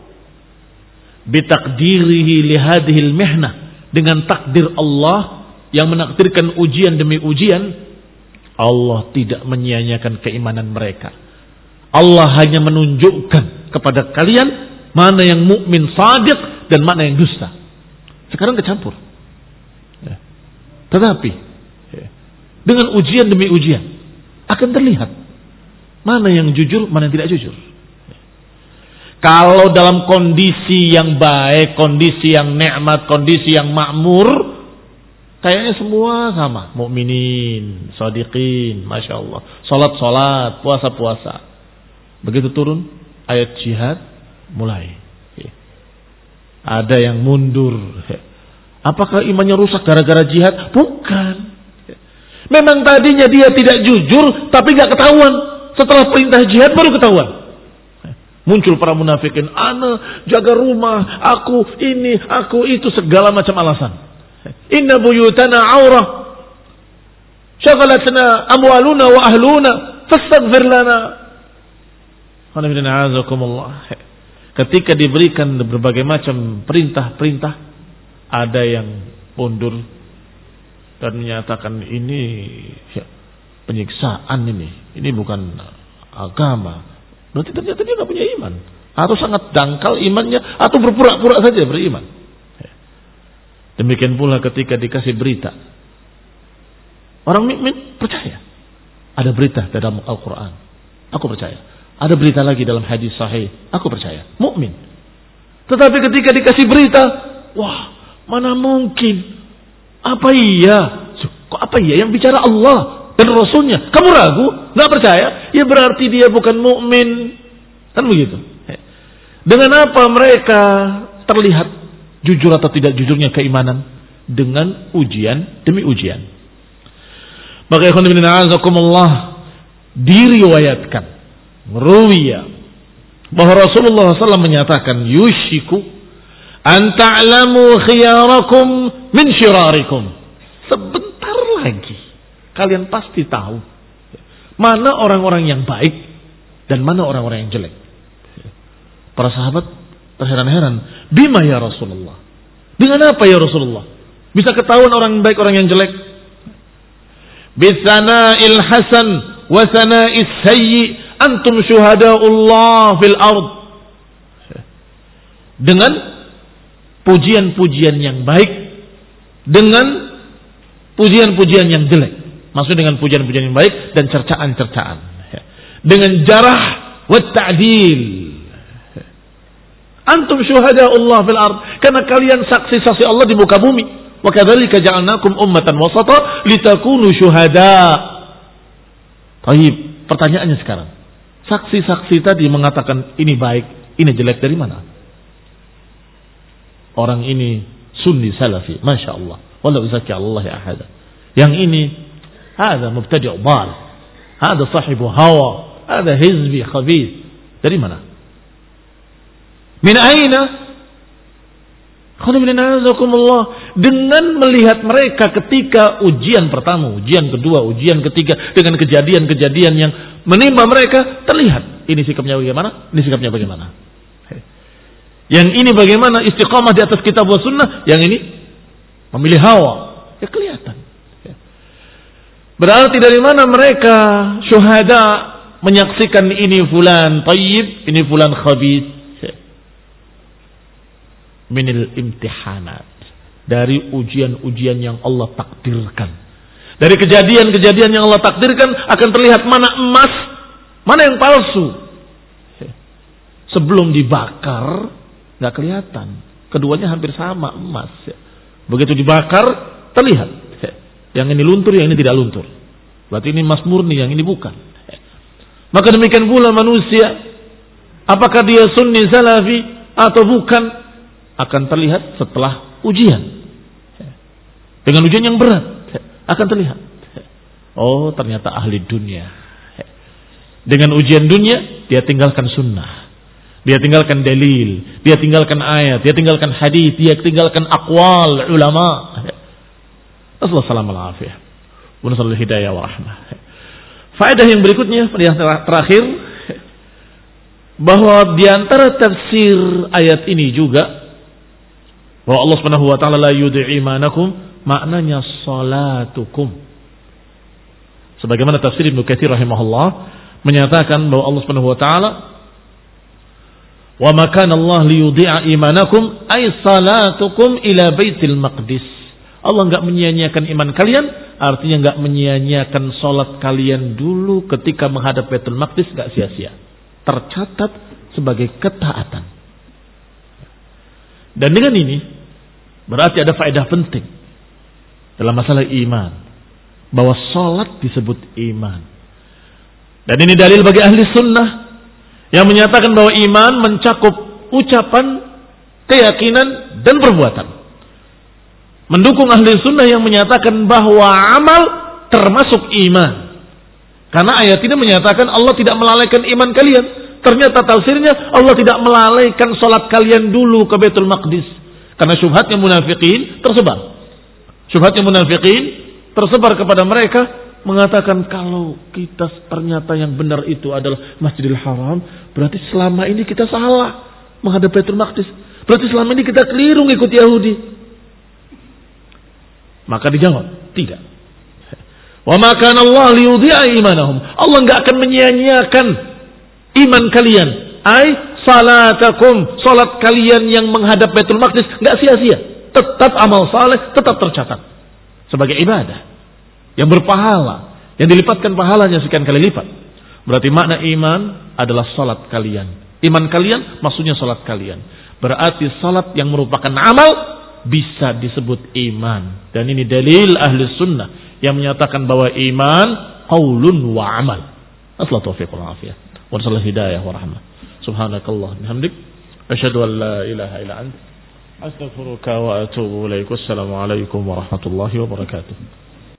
Bitakdirihi li hadhil mihnah, dengan takdir Allah yang menakdirkan ujian demi ujian, Allah tidak menyia-nyiakan keimanan mereka. Allah hanya menunjukkan kepada kalian mana yang mukmin shadiq dan mana yang dusta. Sekarang kecampur. Ya. Tetapi ya, dengan ujian demi ujian akan terlihat mana yang jujur, mana yang tidak jujur. Ya. Kalau dalam kondisi yang baik, kondisi yang nikmat, kondisi yang makmur, kayaknya semua sama, mukminin, shadiqin, masya Allah, salat salat, puasa puasa. Begitu turun ayat jihad, mulai ada yang mundur. Apakah imannya rusak gara-gara jihad? Bukan. Memang tadinya dia tidak jujur, tapi gak ketahuan. Setelah perintah jihad baru ketahuan. Muncul para munafikin, ana jaga rumah, aku ini, aku itu, segala macam alasan. Inna buyutana aurah, syaghalatna amwaluna wa ahluna, fastaghfir lana. Ketika diberikan berbagai macam perintah-perintah, ada yang mundur dan menyatakan ini ya, penyiksaan ini, ini bukan agama. Berarti ternyata dia nggak punya iman, atau sangat dangkal imannya, atau berpura-pura saja beriman. Demikian pula ketika dikasih berita, orang mukmin percaya. Ada berita dalam Al-Quran, aku percaya. Ada berita lagi dalam hadis sahih, aku percaya, mukmin. Tetapi ketika dikasih berita, wah, mana mungkin? Apa iya? Kok apa iya yang bicara Allah dan Rasulnya? Kamu ragu? Nggak percaya? Ya berarti dia bukan mukmin. Kan begitu. Dengan apa mereka terlihat jujur atau tidak jujurnya keimanan? Dengan ujian demi ujian. Maka ikhwan fillah azakumullah, diriwayatkan, ruwiya, bahwa Rasulullah shallallahu alaihi wasallam menyatakan, yushiku an ta'lamu khiyarakum min syirarikum. Sebentar lagi kalian pasti tahu mana orang-orang yang baik dan mana orang-orang yang jelek. Para sahabat terheran-heran, bima ya Rasulullah, dengan apa ya Rasulullah bisa ketahuan orang yang baik, orang yang jelek? Bisana'il hasan wa sana'is sayyi antum syuhada'ullah fil ard. Dengan pujian-pujian yang baik, dengan pujian-pujian yang jelek. Maksud dengan pujian-pujian yang baik dan cercaan-cercaan. Dengan jarah wa ta'dil. Antum syuhada'ullah fil ard, karena kalian saksi-saksi Allah di muka bumi. Wa kadzalika ja'alnakum ummatan wasata litakunu syuhada'. Baik, pertanyaannya sekarang, saksi-saksi tadi mengatakan ini baik, ini jelek, dari mana? Orang ini sunni salafi, masya Allah, wala uzaki Allah ya ahada. Yang ini, ada mubtadi' dhal, ada sahibu hawa, ada hizbi khabith. Dari mana? Min aina? Dengan melihat mereka ketika ujian pertama, ujian kedua, ujian ketiga, dengan kejadian-kejadian yang menimpa mereka, terlihat ini sikapnya bagaimana, ini sikapnya bagaimana. Yang ini bagaimana istiqamah di atas kitab wa sunnah, yang ini memilih hawa, ya kelihatan. Berarti dari mana mereka syuhada menyaksikan ini fulan tayyib, ini fulan khabith? Minil imtihanat, dari ujian-ujian yang Allah takdirkan, dari kejadian-kejadian yang Allah takdirkan akan terlihat mana emas, mana yang palsu. Sebelum dibakar nggak kelihatan, keduanya hampir sama, emas. Begitu dibakar terlihat, yang ini luntur, yang ini tidak luntur. Berarti ini emas murni, yang ini bukan. Maka demikian pula manusia, apakah dia sunni salafi atau bukan, akan terlihat setelah ujian. Dengan ujian yang berat akan terlihat, oh ternyata ahli dunia. Dengan ujian dunia dia tinggalkan sunnah, dia tinggalkan dalil, dia tinggalkan ayat, dia tinggalkan hadis, dia tinggalkan aqwal ulama. Assalamualaikum warahmatullahi wabarakatuh. Hidayah wa rahmah. Faedah yang berikutnya, yang terakhir, bahwa di antara tafsir ayat ini juga bahwa Allah Subhanahu wa taala la yud'i imanakum maknanya salatukum. Sebagaimana tafsir Ibnu Katsir rahimahullah menyatakan bahwa Allah Subhanahu wa taala wa ma kana Allah liyudhi'a imanakum ay salatukum ila Baitul Maqdis. Allah enggak menyia-nyiakan iman kalian, artinya enggak menyia-nyiakan salat kalian dulu ketika menghadap Baitul Maqdis, enggak sia-sia. Tercatat sebagai ketaatan. Dan dengan ini berarti ada faedah penting dalam masalah iman, bahwa salat disebut iman. Dan ini dalil bagi ahli sunnah yang menyatakan bahwa iman mencakup ucapan, keyakinan, dan perbuatan. Mendukung ahli sunnah yang menyatakan bahwa amal termasuk iman. Karena ayat ini menyatakan Allah tidak melalaikan iman kalian. Ternyata tafsirnya Allah tidak melalaikan salat kalian dulu ke Baitul Maqdis. Karena syubhatnya munafikin tersebar. Syubhatnya munafikin tersebar kepada mereka, mengatakan kalau kita ternyata yang benar itu adalah Masjidil Haram, berarti selama ini kita salah menghadap Baitul Maqdis. Berarti selama ini kita keliru ngikut Yahudi. Maka dijawab, tidak. Wa ma kana Allah liyudhi'a imanahum. Allah enggak akan menyia-nyiakan iman kalian. Ai salatakum, salat kalian yang menghadap Baitul Maqdis enggak sia-sia. Tetap amal saleh, tetap tercatat sebagai ibadah yang berpahala, yang dilipatkan pahalanya sekian kali lipat. Berarti makna iman adalah salat kalian. Iman kalian maksudnya salat kalian. Berarti salat yang merupakan amal bisa disebut iman. Dan ini dalil ahli sunnah yang menyatakan bahwa iman qaulun wa amal. Asla taufiq wal afiyah. Wa sallallahu hidayah wa rahmah. Subhanakallah bihamdik asyhadu an la ilaha illa anta astaghfiruka wa atubu ilaik. Wassalamu alaikum warahmatullahi wabarakatuh.